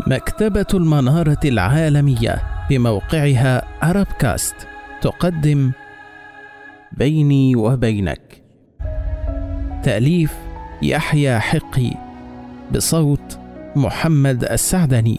مكتبة المنارة العالمية بموقعها عربكاست تقدم بيني وبينك، تأليف يحيى حقي، بصوت محمد السعدني.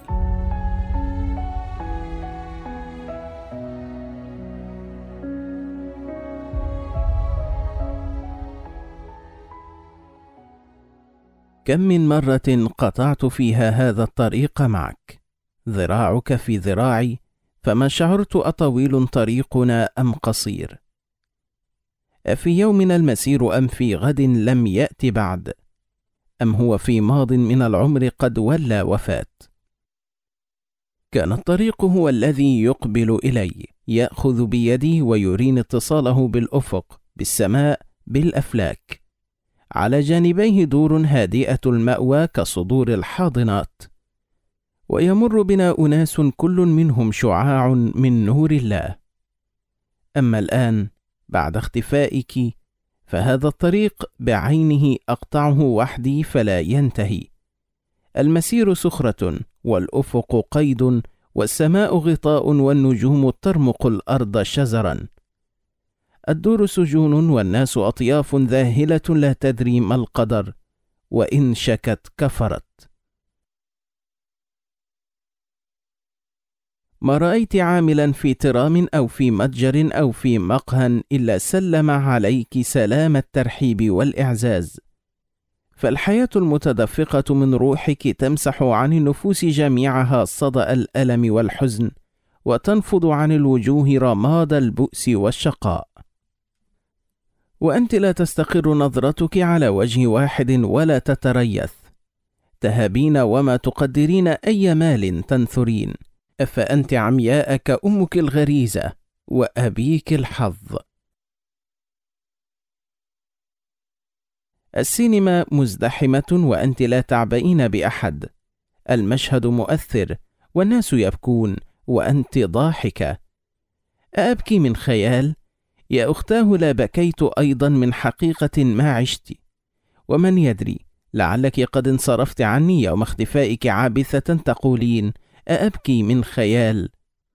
كم من مرة قطعت فيها هذا الطريق معك، ذراعك في ذراعي، فما شعرت أطويل طريقنا أم قصير، أفي يومنا المسير أم في غد لم يأت بعد، أم هو في ماض من العمر قد ولى وفات. كان الطريق هو الذي يقبل إلي، يأخذ بيدي ويريني اتصاله بالأفق، بالسماء، بالأفلاك. على جانبيه دور هادئة المأوى كصدور الحاضنات، ويمر بنا أناس كل منهم شعاع من نور الله. أما الآن بعد اختفائك فهذا الطريق بعينه أقطعه وحدي فلا ينتهي. المسير سخرة، والأفق قيد، والسماء غطاء، والنجوم ترمق الأرض شزرا. الدور سجون، والناس أطياف ذاهلة لا تدري ما القدر، وإن شكت كفرت. ما رأيت عاملا في ترام أو في متجر أو في مقهى إلا سلم عليك سلام الترحيب والإعزاز. فالحياة المتدفقة من روحك تمسح عن النفوس جميعها صدأ الألم والحزن، وتنفض عن الوجوه رماد البؤس والشقاء. وأنت لا تستقر نظرتك على وجه واحد ولا تتريث، تهابين وما تقدرين أي مال تنثرين، أفأنت عمياء كأمك الغريزة وأبيك الحظ. السينما مزدحمة وأنت لا تعبئين بأحد، المشهد مؤثر والناس يبكون وأنت ضاحكة. أأبكي من خيال؟ يا أختاه لا بكيت أيضا من حقيقة ما عشت، ومن يدري لعلك قد انصرفت عني يوم اختفائك عابثة تقولين أأبكي من خيال.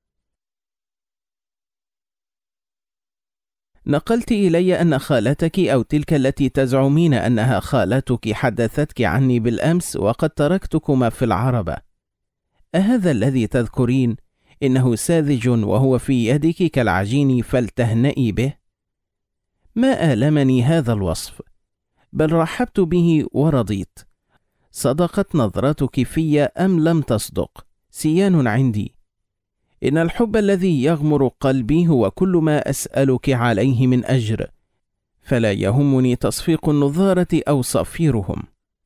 نقلت إلي أن خالتك أو تلك التي تزعمين أنها خالتك حدثتك عني بالأمس وقد تركتكما في العربة. أهذا الذي تذكرين إنه ساذج وهو في يدك كالعجين فلتهنئي به؟ ما آلمني هذا الوصف، بل رحبت به ورضيت. صدقت نظرتك في أم لم تصدق سيان عندي. إن الحب الذي يغمر قلبي هو كل ما أسألك عليه من أجر، فلا يهمني تصفيق النظارة أو صفيرهم.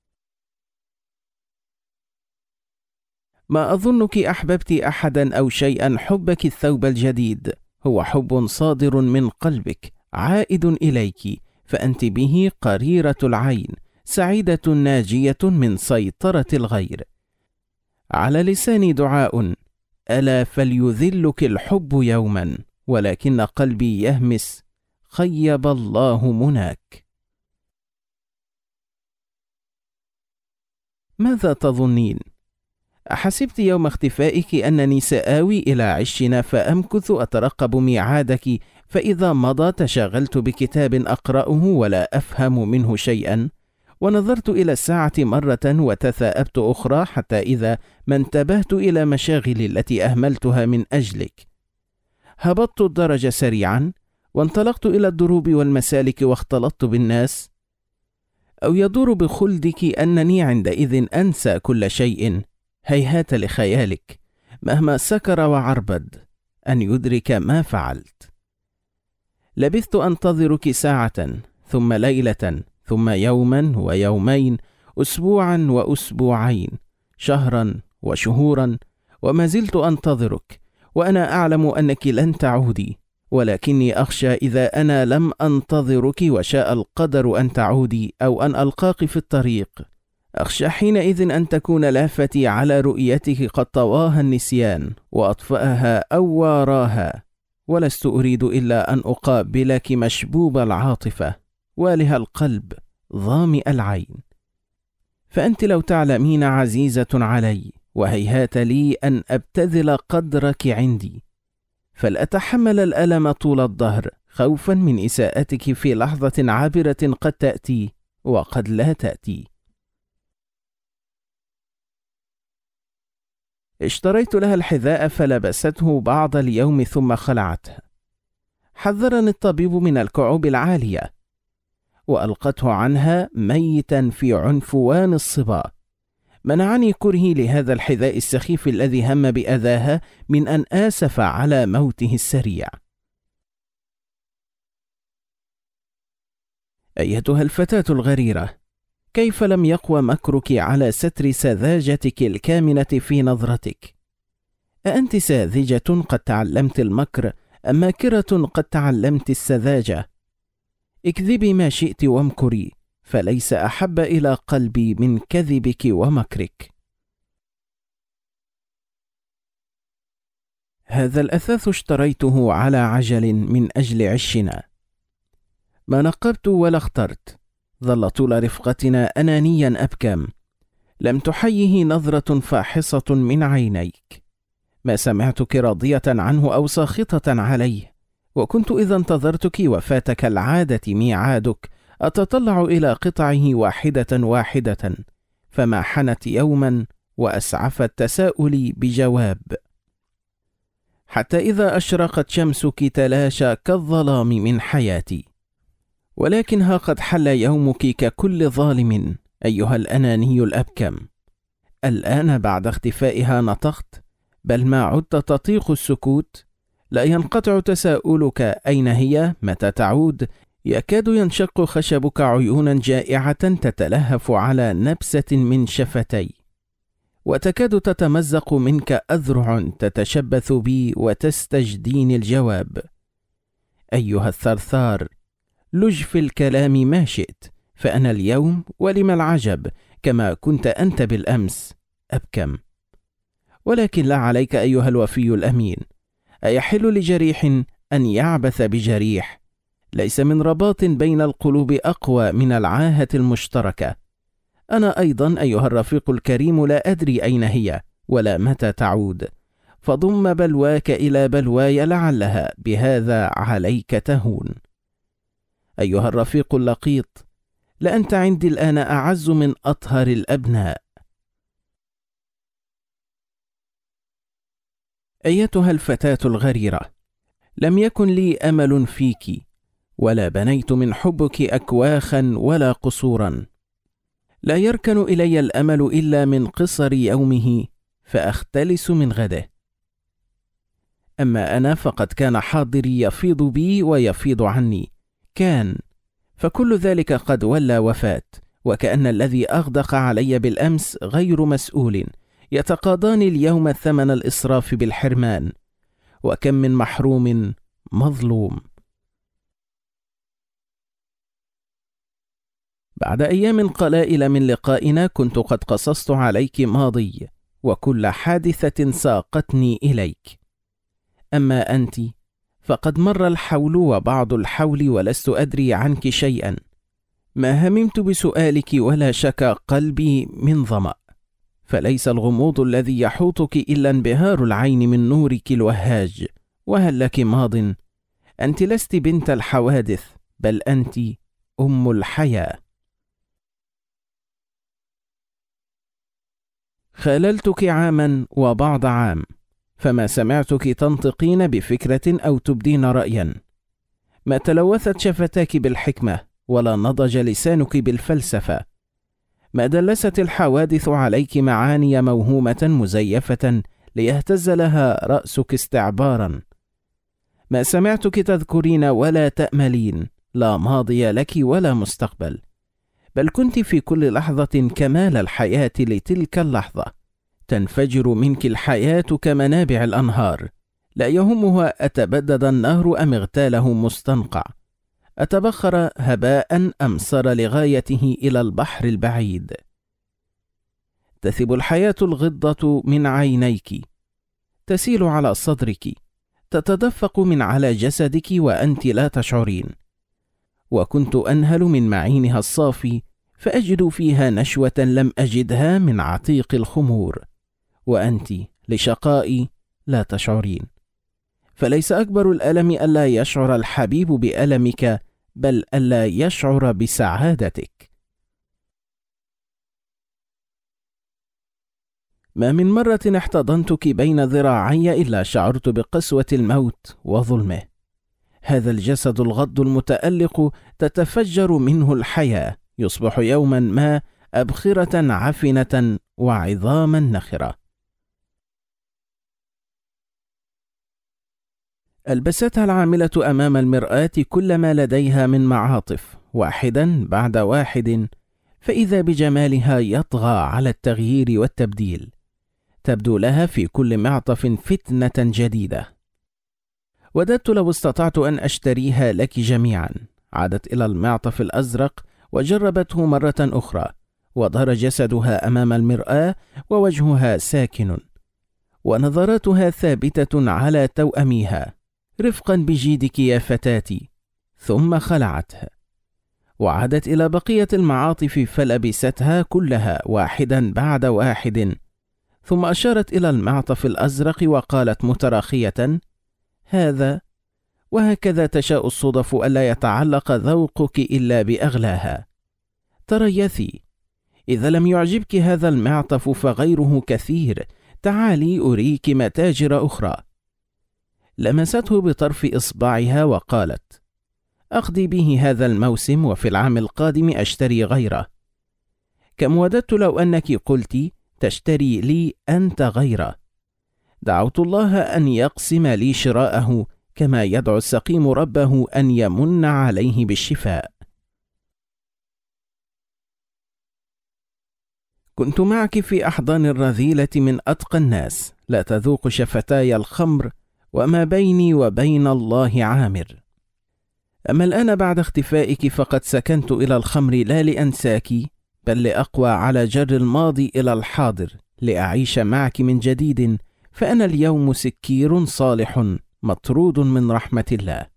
ما أظنك أحببت أحدا أو شيئا. حبك الثوب الجديد هو حب صادر من قلبك عائد إليك، فأنت به قريرة العين، سعيدة ناجية من سيطرة الغير. على لساني دعاء: ألا فليذلك الحب يوما، ولكن قلبي يهمس: خيب الله مناك. ماذا تظنين؟ أحسبت يوم اختفائك أنني سآوي إلى عشنا فأمكث أترقب ميعادك، فإذا مضى تشاغلت بكتاب أقرأه ولا أفهم منه شيئا، ونظرت إلى الساعة مرة وتثاءبت أخرى، حتى إذا ما انتبهت إلى مشاغلي التي أهملتها من أجلك. هبطت الدرج سريعا وانطلقت إلى الدروب والمسالك واختلطت بالناس. أو يدور بخلدك أنني عندئذ أنسى كل شيء. هيهات لخيالك مهما سكر وعربد أن يدرك ما فعلت. لبثت أنتظرك ساعة، ثم ليلة، ثم يوما ويومين، أسبوعا وأسبوعين، شهرا وشهورا، وما زلت أنتظرك، وأنا أعلم أنك لن تعودي، ولكني أخشى إذا أنا لم أنتظرك وشاء القدر أن تعودي أو أن ألقاك في الطريق، أخشى حينئذ أن تكون لافتي على رؤيتك قد طواها النسيان وأطفأها أو واراها، ولست أريد إلا أن أقابلك مشبوب العاطفة، واله القلب، ظامئ العين. فأنت لو تعلمين عزيزة علي، وهيهات لي أن أبتذل قدرك عندي، فلأتحمل الألم طول الدهر خوفا من إساءتك في لحظة عابرة قد تأتي وقد لا تأتي. اشتريت لها الحذاء فلبسته بعض اليوم ثم خلعته. حذرني الطبيب من الكعوب العالية وألقته عنها ميتا في عنفوان الصبا. منعني كرهي لهذا الحذاء السخيف الذي هم بأذاها من أن آسف على موته السريع. أيتها الفتاة الغريرة، كيف لم يقوى مكرك على ستر سذاجتك الكامنة في نظرتك؟ أأنت ساذجة قد تعلمت المكر أم ماكرة قد تعلمت السذاجة؟ اكذبي ما شئت وامكري، فليس أحب إلى قلبي من كذبك ومكرك. هذا الأثاث اشتريته على عجل من أجل عشنا. ما نقبت ولا اخترت، ظل طول رفقتنا أنانيا أبكم، لم تحيه نظرة فاحصة من عينيك. ما سمعتك راضية عنه أو ساخطة عليه، وكنت إذا انتظرتك وفاتك العادة ميعادك أتطلع إلى قطعه واحدة واحدة، فما حنت يوما وأسعفت تساؤلي بجواب، حتى إذا أشرقت شمسك تلاشى كالظلام من حياتي. ولكن ها قد حل يومك ككل ظالم أيها الأناني الأبكم. الآن بعد اختفائها نطقت، بل ما عدت تطيق السكوت. لا ينقطع تساؤلك أين هي، متى تعود. يكاد ينشق خشبك عيونا جائعة تتلهف على نبسة من شفتي، وتكاد تتمزق منك أذرع تتشبث بي وتستجديني الجواب. أيها الثرثار، لج في الكلام ما شئت، فأنا اليوم ولم العجب كما كنت أنت بالأمس أبكم. ولكن لا عليك أيها الوفي الأمين، أيحل لجريح أن يعبث بجريح؟ ليس من رباط بين القلوب أقوى من العاهة المشتركة. أنا أيضا أيها الرفيق الكريم لا أدري أين هي ولا متى تعود، فضم بلواك إلى بلواي لعلها بهذا عليك تهون. أيها الرفيق اللقيط، لأنت عندي الآن أعز من أطهر الأبناء. أيتها الفتاة الغريرة، لم يكن لي أمل فيك، ولا بنيت من حبك أكواخا ولا قصورا. لا يركن إلي الأمل إلا من قصر يومه فأختلس من غده. أما أنا فقد كان حاضري يفيض بي ويفيض عني، كان، فكل ذلك قد ولى وفات، وكأن الذي أغدق علي بالأمس غير مسؤول يتقاضاني اليوم ثمن الإسراف بالحرمان. وكم من محروم مظلوم. بعد أيام قلائل من لقائنا كنت قد قصصت عليك ماضي وكل حادثة ساقتني إليك. أما أنت فقد مر الحول وبعض الحول ولست أدري عنك شيئا. ما هممت بسؤالك ولا شكى قلبي من ظمأ، فليس الغموض الذي يحوطك إلا انبهار العين من نورك الوهاج. وهل لك ماض؟ أنت لست بنت الحوادث، بل أنت أم الحياة. خاللتك عاما وبعض عام، فما سمعتك تنطقين بفكرة أو تبدين رأيا. ما تلوثت شفتاك بالحكمة ولا نضج لسانك بالفلسفة. ما دلست الحوادث عليك معاني موهومة مزيفة ليهتز لها رأسك استعبارا. ما سمعتك تذكرين ولا تأملين، لا ماضي لك ولا مستقبل، بل كنت في كل لحظة كمال الحياة لتلك اللحظة. تنفجر منك الحياة كمنابع الأنهار، لا يهمها أتبدد النهر أم اغتاله مستنقع، أتبخر هباء أم سر لغايته إلى البحر البعيد. تثب الحياة الغضة من عينيك، تسيل على صدرك، تتدفق من على جسدك وأنت لا تشعرين. وكنت أنهل من معينها الصافي، فأجد فيها نشوة لم أجدها من عتيق الخمور، وأنت لشقائي لا تشعرين. فليس أكبر الألم ألا يشعر الحبيب بألمك، بل ألا يشعر بسعادتك. ما من مرة احتضنتك بين ذراعي إلا شعرت بقسوة الموت وظلمه. هذا الجسد الغض المتألق تتفجر منه الحياة، يصبح يوما ما أبخرة عفنة وعظاما نخرة. ألبستها العاملة أمام المرآة كل ما لديها من معاطف واحدا بعد واحد، فإذا بجمالها يطغى على التغيير والتبديل. تبدو لها في كل معطف فتنة جديدة. وددت لو استطعت أن أشتريها لك جميعا. عادت إلى المعطف الأزرق وجربته مرة أخرى، وظهر جسدها أمام المرآة ووجهها ساكن ونظراتها ثابتة على توأميها. رفقا بجيدك يا فتاتي. ثم خلعتها وعادت إلى بقية المعاطف فلبستها كلها واحدا بعد واحد، ثم أشارت إلى المعطف الأزرق وقالت متراخية: هذا. وهكذا تشاء الصدف ألا يتعلق ذوقك إلا بأغلاها. تريثي، إذا لم يعجبك هذا المعطف فغيره كثير، تعالي أريك متاجر أخرى. لمسته بطرف إصبعها وقالت: أقضي به هذا الموسم، وفي العام القادم أشتري غيره. كم وددت لو أنك قلت تشتري لي أنت غيره. دعوت الله أن يقسم لي شراءه، كما يدعو السقيم ربه أن يمن عليه بالشفاء. كنت معك في أحضان الرذيلة من أتقى الناس، لا تذوق شفتاي الخمر، وما بيني وبين الله عامر. أما الآن بعد اختفائك فقد سكنت إلى الخمر، لا لأنساك، بل لأقوى على جر الماضي إلى الحاضر، لأعيش معك من جديد. فأنا اليوم سكير صالح مطرود من رحمة الله.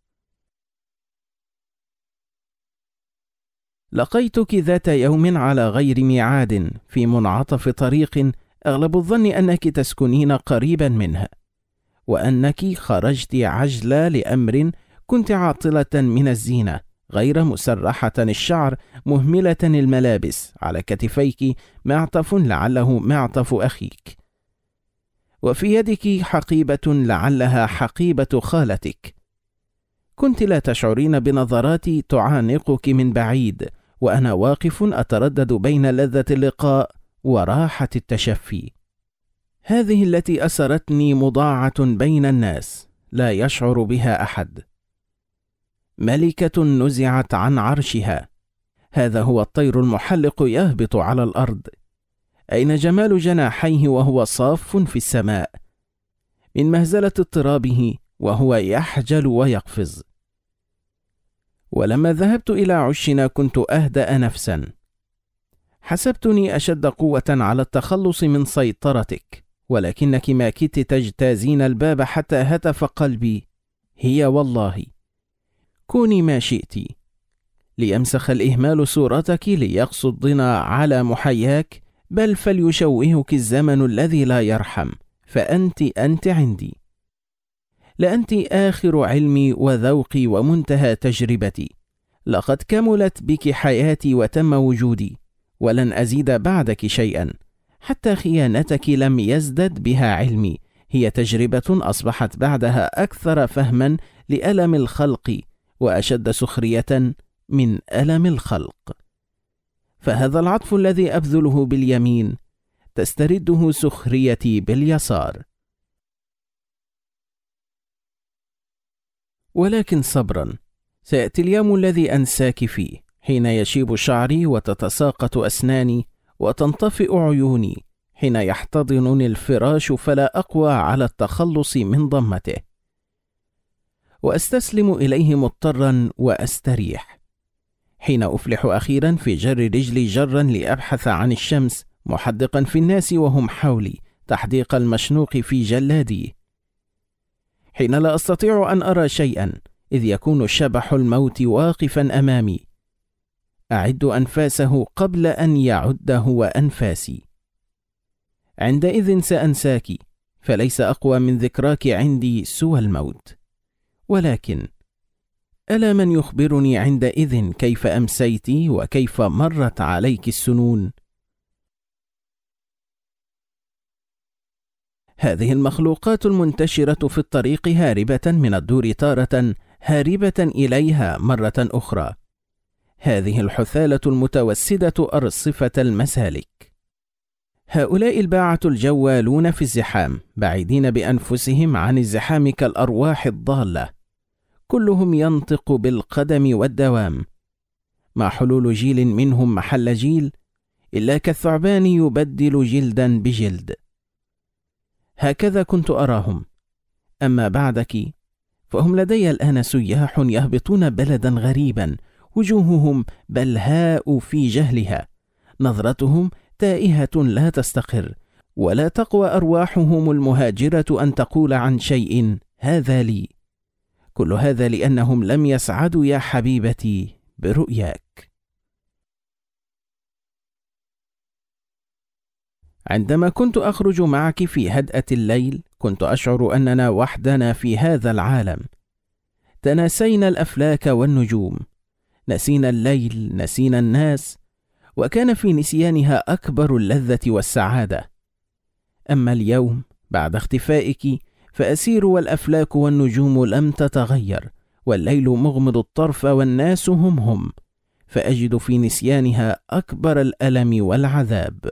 لقيتك ذات يوم على غير ميعاد في منعطف طريق، أغلب الظن أنك تسكنين قريبا منها، وأنك خرجت عجلة لأمر، كنت عاطلة من الزينة، غير مسرحة الشعر، مهملة الملابس، على كتفيك معطف لعله معطف أخيك، وفي يدك حقيبة لعلها حقيبة خالتك. كنت لا تشعرين بنظراتي تعانقك من بعيد، وأنا واقف أتردد بين لذة اللقاء وراحة التشفي. هذه التي أسرتني مضاعة بين الناس، لا يشعر بها أحد. ملكة نزعت عن عرشها. هذا هو الطير المحلق يهبط على الأرض. أين جمال جناحيه وهو صاف في السماء، من مهزلة اضطرابه وهو يحجل ويقفز. ولما ذهبت إلى عشنا كنت أهدأ نفسا. حسبتني أشد قوة على التخلص من سيطرتك، ولكنك ما كدت تجتازين الباب حتى هتف قلبي: هي والله. كوني ما شئت. ليمسخ الإهمال صورتك، ليقصدنا على محياك، بل فليشوهك الزمن الذي لا يرحم، فأنت عندي. لأنت آخر علمي وذوقي ومنتهى تجربتي. لقد كملت بك حياتي وتم وجودي، ولن أزيد بعدك شيئا. حتى خيانتك لم يزدد بها علمي، هي تجربة أصبحت بعدها أكثر فهما لألم الخلق، وأشد سخرية من ألم الخلق. فهذا العطف الذي أبذله باليمين تسترده سخريتي باليسار. ولكن صبرا، سيأتي اليوم الذي أنساك فيه، حين يشيب شعري وتتساقط أسناني وتنطفئ عيوني، حين يحتضنني الفراش فلا أقوى على التخلص من ضمته، وأستسلم إليه مضطرا وأستريح، حين أفلح أخيرا في جر رجلي جرا لأبحث عن الشمس، محدقا في الناس وهم حولي تحديق المشنوق في جلادي، حين لا أستطيع أن أرى شيئا، إذ يكون شبح الموت واقفا أمامي، أعد أنفاسه قبل أن يعد هو أنفاسي. عندئذ سأنساك، فليس أقوى من ذكراك عندي سوى الموت. ولكن ألا من يخبرني عندئذ كيف أمسيت وكيف مرت عليك السنون؟ هذه المخلوقات المنتشرة في الطريق هاربة من الدور تارة، هاربة إليها مرة أخرى، هذه الحثالة المتوسدة أرصفة المسالك. هؤلاء الباعة الجوالون في الزحام، بعيدين بأنفسهم عن الزحام كالأرواح الضالة، كلهم ينطق بالقدم والدوام، مع حلول جيل منهم محل جيل، إلا كالثعبان يبدل جلدا بجلد. هكذا كنت أراهم. أما بعدك فهم لدي الآن سياح يهبطون بلدا غريبا، وجوههم بلهاء في جهلها، نظرتهم تائهة لا تستقر، ولا تقوى أرواحهم المهاجرة أن تقول عن شيء هذا لي. كل هذا لأنهم لم يسعدوا يا حبيبتي برؤياك. عندما كنت أخرج معك في هدأة الليل كنت أشعر أننا وحدنا في هذا العالم. تناسينا الأفلاك والنجوم، نسينا الليل، نسينا الناس، وكان في نسيانها أكبر اللذة والسعادة. أما اليوم بعد اختفائك فأسير والأفلاك والنجوم لم تتغير، والليل مغمض الطرف والناس هم، فأجد في نسيانها أكبر الألم والعذاب.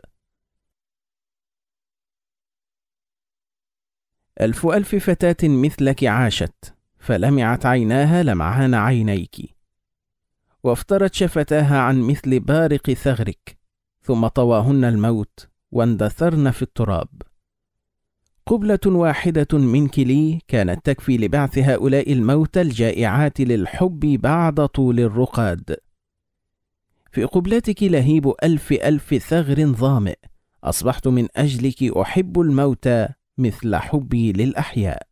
ألف ألف فتاة مثلك عاشت، فلمعت عيناها لمعان عينيك، وافترت شفتاها عن مثل بارق ثغرك، ثم طواهن الموت واندثرن في التراب. قبلة واحدة منك لي كانت تكفي لبعث هؤلاء الموتى الجائعات للحب بعد طول الرقاد. في قبلتك لهيب ألف ألف ثغر ظامئ، أصبحت من أجلك أحب الموتى مثل حبي للأحياء.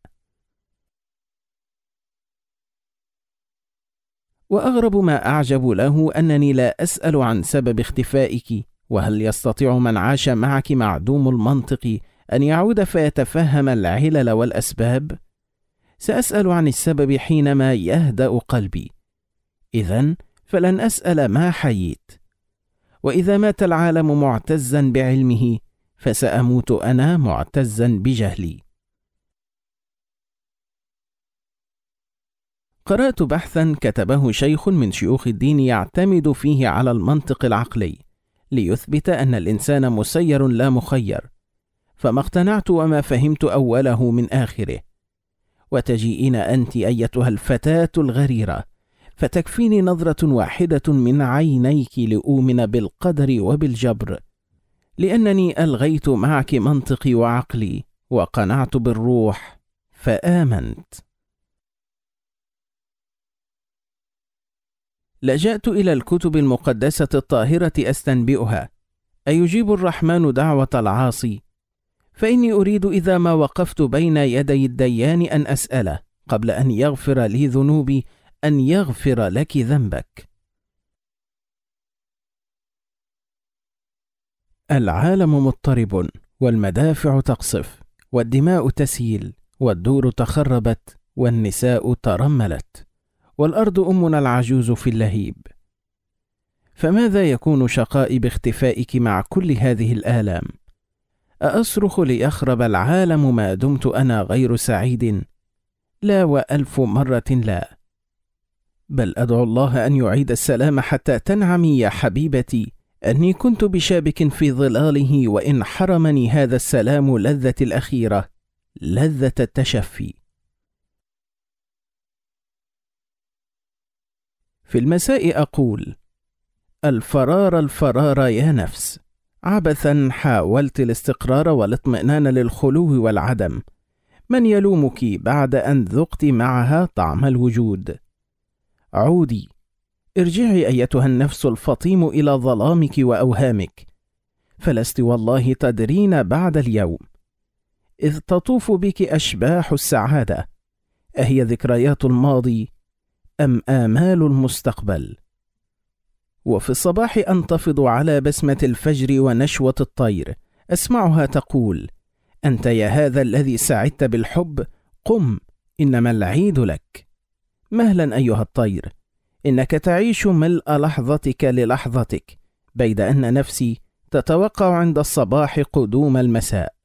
وأغرب ما أعجب له أنني لا أسأل عن سبب اختفائك، وهل يستطيع من عاش معك معدوم المنطق أن يعود فيتفهم العلل والأسباب؟ سأسأل عن السبب حينما يهدأ قلبي، إذن فلن أسأل ما حييت. وإذا مات العالم معتزا بعلمه فسأموت أنا معتزا بجهلي. قرأت بحثا كتبه شيخ من شيوخ الدين يعتمد فيه على المنطق العقلي ليثبت أن الإنسان مسير لا مخير، فما اقتنعت وما فهمت أوله من آخره. وتجيئين أنت أيتها الفتاة الغريرة، فتكفيني نظرة واحدة من عينيك لأؤمن بالقدر وبالجبر، لأنني ألغيت معك منطقي وعقلي وقنعت بالروح فآمنت. لجأت إلى الكتب المقدسة الطاهرة أستنبئها، أيجيب الرحمن دعوة العاصي؟ فإني أريد إذا ما وقفت بين يدي الديان أن أسأله قبل أن يغفر لي ذنوبي أن يغفر لك ذنبك. العالم مضطرب، والمدافع تقصف، والدماء تسيل، والدور تخربت، والنساء ترملت، والأرض أمنا العجوز في اللهيب. فماذا يكون شقائي باختفائك مع كل هذه الآلام؟ أأصرخ ليخرب العالم ما دمت أنا غير سعيد؟ لا وألف مرة لا، بل أدعو الله أن يعيد السلام حتى تنعمي يا حبيبتي أني كنت بشابك في ظلاله، وإن حرمني هذا السلام لذة الأخيرة، لذة التشفي. في المساء أقول: الفرار الفرار يا نفس، عبثا حاولت الاستقرار والاطمئنان للخلو والعدم. من يلومك بعد أن ذقت معها طعم الوجود؟ عودي، ارجعي أيتها النفس الفطيم إلى ظلامك وأوهامك، فلست والله تدرين بعد اليوم، إذ تطوف بك أشباح السعادة، أهي ذكريات الماضي أم آمال المستقبل؟ وفي الصباح أنتفض على بسمة الفجر ونشوة الطير، أسمعها تقول: أنت يا هذا الذي سعدت بالحب، قم، إنما العيد لك. مهلا أيها الطير، إنك تعيش ملء لحظتك للحظتك، بيد أن نفسي تتوقع عند الصباح قدوم المساء.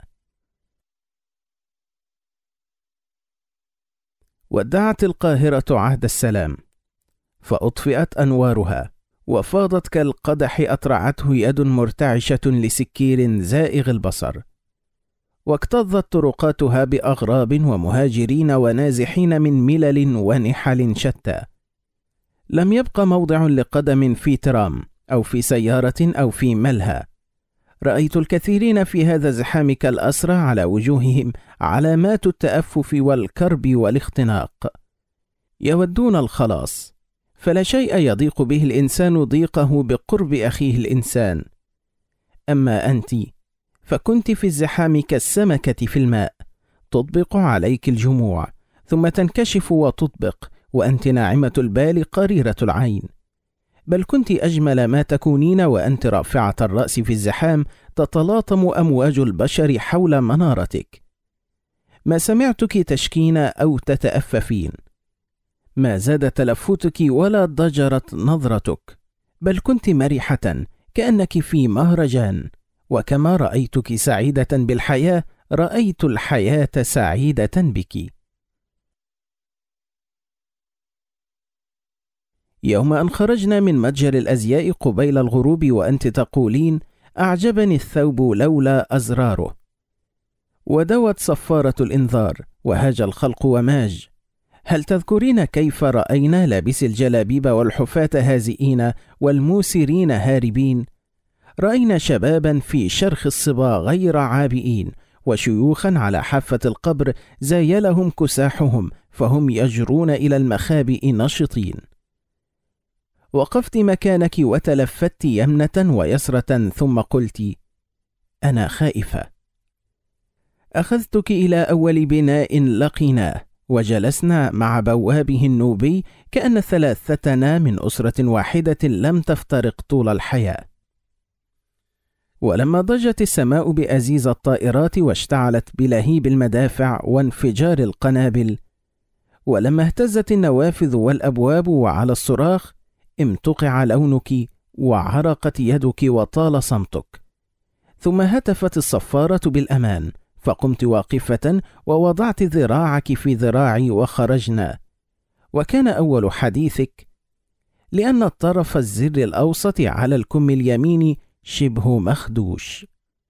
ودعت القاهرة عهد السلام، فأطفئت أنوارها، وفاضت كالقدح أطرعته يد مرتعشة لسكير زائغ البصر، واكتظت طرقاتها بأغراب ومهاجرين ونازحين من ملل ونحل شتى. لم يبق موضع لقدم في ترام أو في سيارة أو في ملهى. رأيت الكثيرين في هذا الزحام كالأسرى على وجوههم علامات التأفف والكرب والاختناق، يودون الخلاص، فلا شيء يضيق به الإنسان ضيقه بقرب أخيه الإنسان. أما أنت فكنت في الزحام كالسمكة في الماء، تطبق عليك الجموع ثم تنكشف وتطبق، وأنت ناعمة البال قريرة العين. بل كنت أجمل ما تكونين وأنت رافعة الرأس في الزحام، تتلاطم أمواج البشر حول منارتك. ما سمعتك تشكين أو تتأففين، ما زاد تلفتك ولا ضجرت نظرتك، بل كنت مرحة كأنك في مهرجان. وكما رأيتك سعيدة بالحياة، رأيت الحياة سعيدة بك. يوم أن خرجنا من متجر الأزياء قبيل الغروب وأنت تقولين: أعجبني الثوب لولا أزراره، ودوت صفارة الإنذار، وهاج الخلق وماج. هل تذكرين كيف رأينا لابس الجلابيب والحفاة هازئين والموسرين هاربين؟ رأينا شبابا في شرخ الصبا غير عابئين، وشيوخا على حافة القبر زايلهم كساحهم، فهم يجرون إلى المخابئ نشطين. وقفت مكانك وتلفت يمنة ويسرة، ثم قلت: أنا خائفة. أخذتك إلى أول بناء لقيناه، وجلسنا مع بوابه النوبي كأن ثلاثتنا من أسرة واحدة لم تفترق طول الحياة. ولما ضجت السماء بأزيز الطائرات واشتعلت بلهيب المدافع وانفجار القنابل، ولما اهتزت النوافذ والأبواب وعلى الصراخ، امتقع لونك وعرقت يدك وطال صمتك. ثم هتفت الصفارة بالأمان، فقمت واقفة ووضعت ذراعك في ذراعي وخرجنا. وكان أول حديثك: لأن الطرف الزر الأوسط على الكم اليمين شبه مخدوش.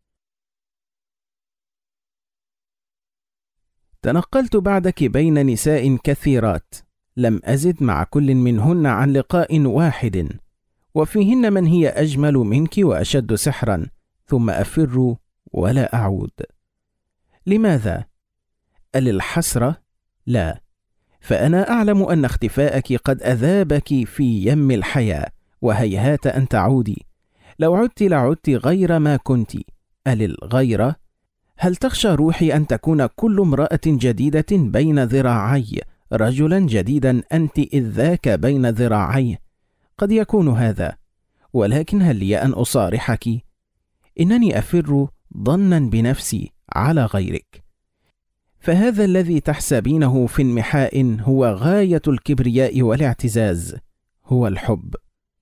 تنقلت بعدك بين نساء كثيرات، لم أزد مع كل منهن عن لقاء واحد، وفيهن من هي أجمل منك وأشد سحرا، ثم أفر ولا أعود. لماذا؟ أللحسرة؟ لا، فأنا أعلم أن اختفاءك قد أذابك في يم الحياة، وهيهات أن تعودي. لو عدت لعدت غير ما كنت. أللغيرة؟ هل تخشى روحي أن تكون كل امرأة جديدة بين ذراعي رجلا جديدا أنت إذ ذاك بين ذراعيه؟ قد يكون هذا، ولكن هل لي أن أصارحك؟ إنني أفر ظنا بنفسي على غيرك. فهذا الذي تحسبينه في انمحاء هو غاية الكبرياء والاعتزاز، هو الحب.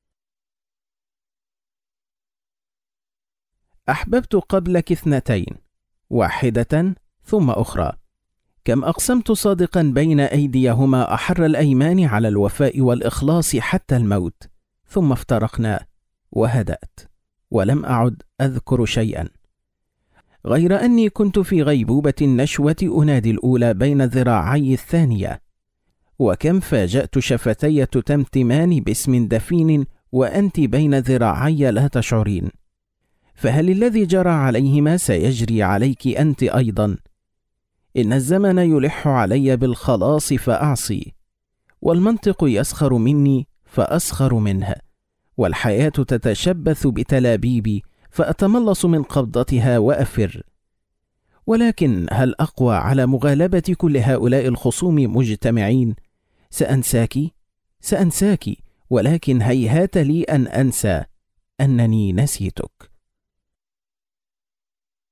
أحببت قبلك اثنتين، واحدة ثم أخرى. كم أقسمت صادقا بين أيديهما أحر الأيمان على الوفاء والإخلاص حتى الموت، ثم افترقنا وهدأت، ولم أعد أذكر شيئا غير أني كنت في غيبوبة النشوة أنادي الأولى بين ذراعي الثانية. وكم فاجأت شفتي تتمتمان باسم دفين وأنت بين ذراعي لا تشعرين. فهل الذي جرى عليهما سيجري عليك أنت أيضا؟ إن الزمن يلح علي بالخلاص فأعصي، والمنطق يسخر مني فأسخر منه، والحياة تتشبث بتلابيبي فأتملص من قبضتها وأفر. ولكن هل أقوى على مغالبة كل هؤلاء الخصوم مجتمعين؟ سأنساك، ولكن هيهات لي أن أنسى أنني نسيتك.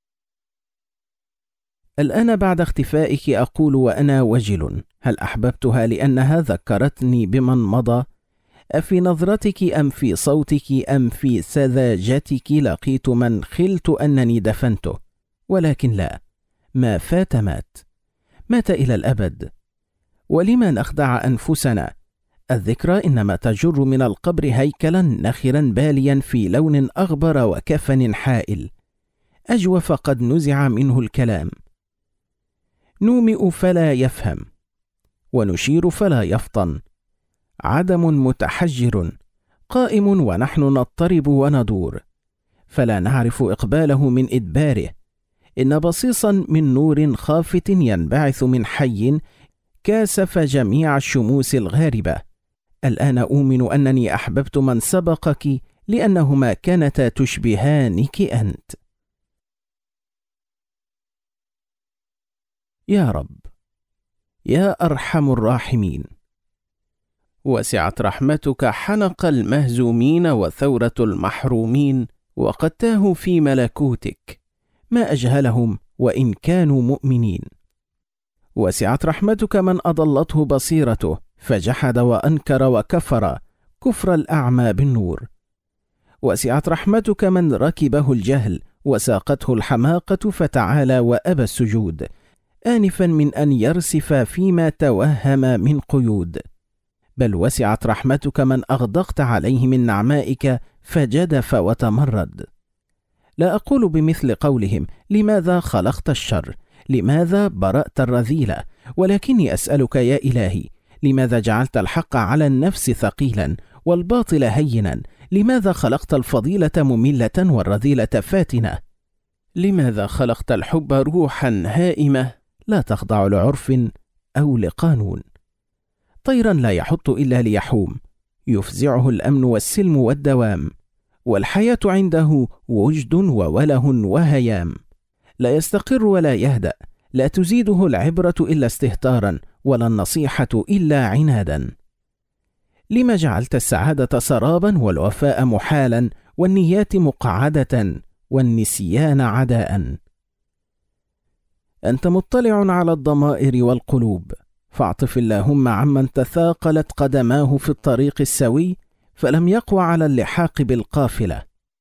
الآن بعد اختفائك أقول وأنا وجل: هل أحببتها لأنها ذكرتني بمن مضى؟ أفي نظرتك أم في صوتك أم في سذاجتك لقيت من خلت أنني دفنته؟ ولكن لا، ما فات مات إلى الأبد. ولما نخدع أنفسنا؟ الذكرى إنما تجر من القبر هيكلا نخرا باليا في لون أغبر وكفن حائل، أجوف قد نزع منه الكلام. نومئ فلا يفهم، ونشير فلا يفطن، عدم متحجر قائم ونحن نضطرب وندور، فلا نعرف إقباله من إدباره. إن بصيصا من نور خافت ينبعث من حي كاسف جميع الشموس الغاربة. الآن أؤمن أنني أحببت من سبقك لأنهما كانتا تشبهانك أنت. يا رب، يا أرحم الراحمين، وسعت رحمتك حنق المهزومين وثورة المحرومين، وقد تاهوا في ملكوتك، ما أجهلهم وإن كانوا مؤمنين. وسعت رحمتك من أضلته بصيرته فجحد وأنكر وكفر كفر الأعمى بالنور. وسعت رحمتك من ركبه الجهل وساقته الحماقة فتعالى وأبى السجود، آنفا من أن يرسف فيما توهم من قيود. بل وسعت رحمتك من أغدقت عليه من نعمائك فجدف وتمرد. لا أقول بمثل قولهم: لماذا خلقت الشر؟ لماذا برأت الرذيلة؟ ولكني أسألك يا إلهي: لماذا جعلت الحق على النفس ثقيلا والباطل هينا؟ لماذا خلقت الفضيلة مملة والرذيلة فاتنة؟ لماذا خلقت الحب روحا هائمة لا تخضع لعرف أو لقانون؟ طيرا لا يحط إلا ليحوم، يفزعه الأمن والسلم والدوام، والحياة عنده وجد ووله وهيام. لا يستقر ولا يهدأ، لا تزيده العبرة إلا استهتارا ولا النصيحة إلا عنادا. لما جعلت السعادة سرابا والوفاء محالا والنيات مقعدة والنسيان عداء؟ أنت مطلع على الضمائر والقلوب، فاعطف اللهم عمن تثاقلت قدماه في الطريق السوي فلم يقوى على اللحاق بالقافلة.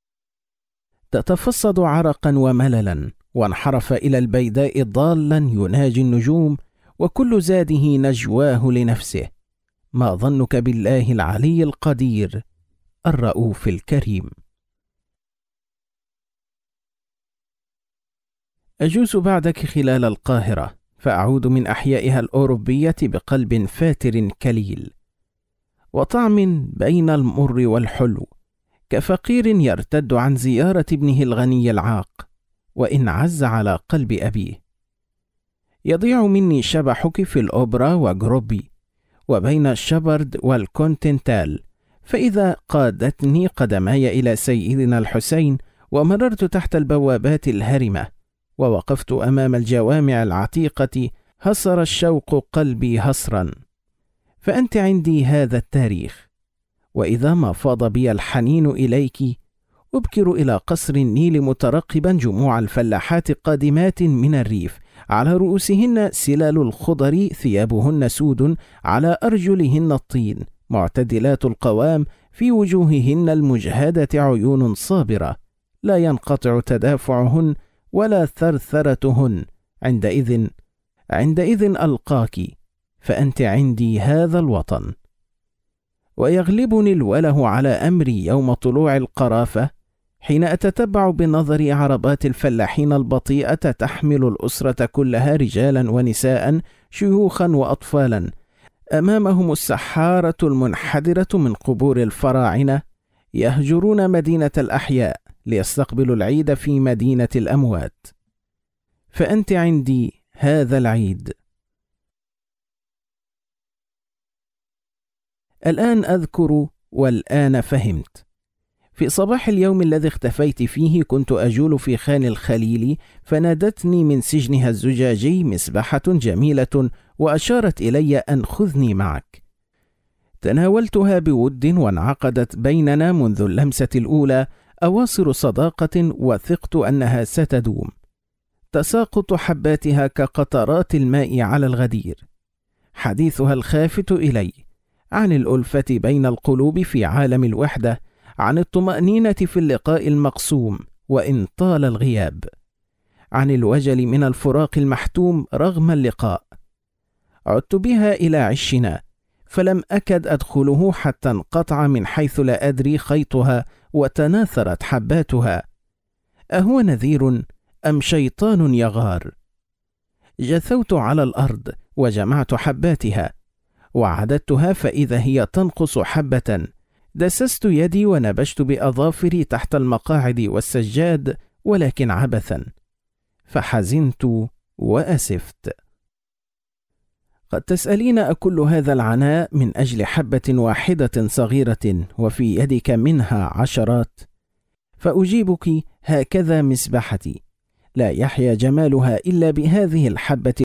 تتفصد عرقا ومللا وانحرف إلى البيداء ضالا يناجي النجوم، وكل زاده نجواه لنفسه. ما ظنك بالله العلي القدير الرؤوف الكريم؟ أجوز بعدك خلال القاهرة، فأعود من أحيائها الأوروبية بقلب فاتر كليل، وطعم بين المر والحلو، كفقير يرتد عن زيارة ابنه الغني العاق، وإن عز على قلب أبيه. يضيع مني شبحك في الأوبرا وجروبي، وبين الشبرد والكونتينتال، فإذا قادتني قدماي إلى سيدنا الحسين ومررت تحت البوابات الهرمة ووقفت أمام الجوامع العتيقة هصر الشوق قلبي هصرا. فأنت عندي هذا التاريخ، وإذا ما فاض بي الحنين إليك أبكر إلى قصر النيل مترقبا جموع الفلاحات قادمات من الريف، على رؤوسهن سلال الخضر، ثيابهن سود، على أرجلهن الطين، معتدلات القوام، في وجوههن المجهدة عيون صابرة، لا ينقطع تدافعهن ولا ثرثرتهن. عندئذ ألقاك، فأنت عندي هذا الوطن. ويغلبني الوله على أمري يوم طلوع القرافة، حين أتتبع بنظري عربات الفلاحين البطيئة تحمل الأسرة كلها، رجالا ونساء، شيوخا وأطفالا، أمامهم السحارة المنحدرة من قبور الفراعنة، يهجرون مدينة الأحياء ليستقبلوا العيد في مدينة الأموات. فأنت عندي هذا العيد. الآن أذكر والآن فهمت. في صباح اليوم الذي اختفيت فيه كنت أجول في خان الخليل، فنادتني من سجنها الزجاجي مسبحة جميلة وأشارت إلي أن خذني معك. تناولتها بود، وانعقدت بيننا منذ اللمسة الأولى أواصر صداقة وثقت أنها ستدوم. تساقط حباتها كقطرات الماء على الغدير. حديثها الخافت إلي عن الألفة بين القلوب في عالم الوحدة، عن الطمأنينة في اللقاء المقسوم وإن طال الغياب، عن الوجل من الفراق المحتوم رغم اللقاء. عدت بها إلى عشنا، فلم أكد أدخله حتى انقطع من حيث لا أدري خيطها وتناثرت حباتها. أهو نذير أم شيطان يغار؟ جثوت على الأرض وجمعت حباتها وعددتها، فإذا هي تنقص حبة. دسست يدي ونبشت بأظافري تحت المقاعد والسجاد، ولكن عبثا، فحزنت وأسفت. قد تسألين أكل هذا العناء من أجل حبة واحدة صغيرة وفي يدك منها عشرات؟ فأجيبك هكذا مسبحتي، لا يحيا جمالها إلا بهذه الحبة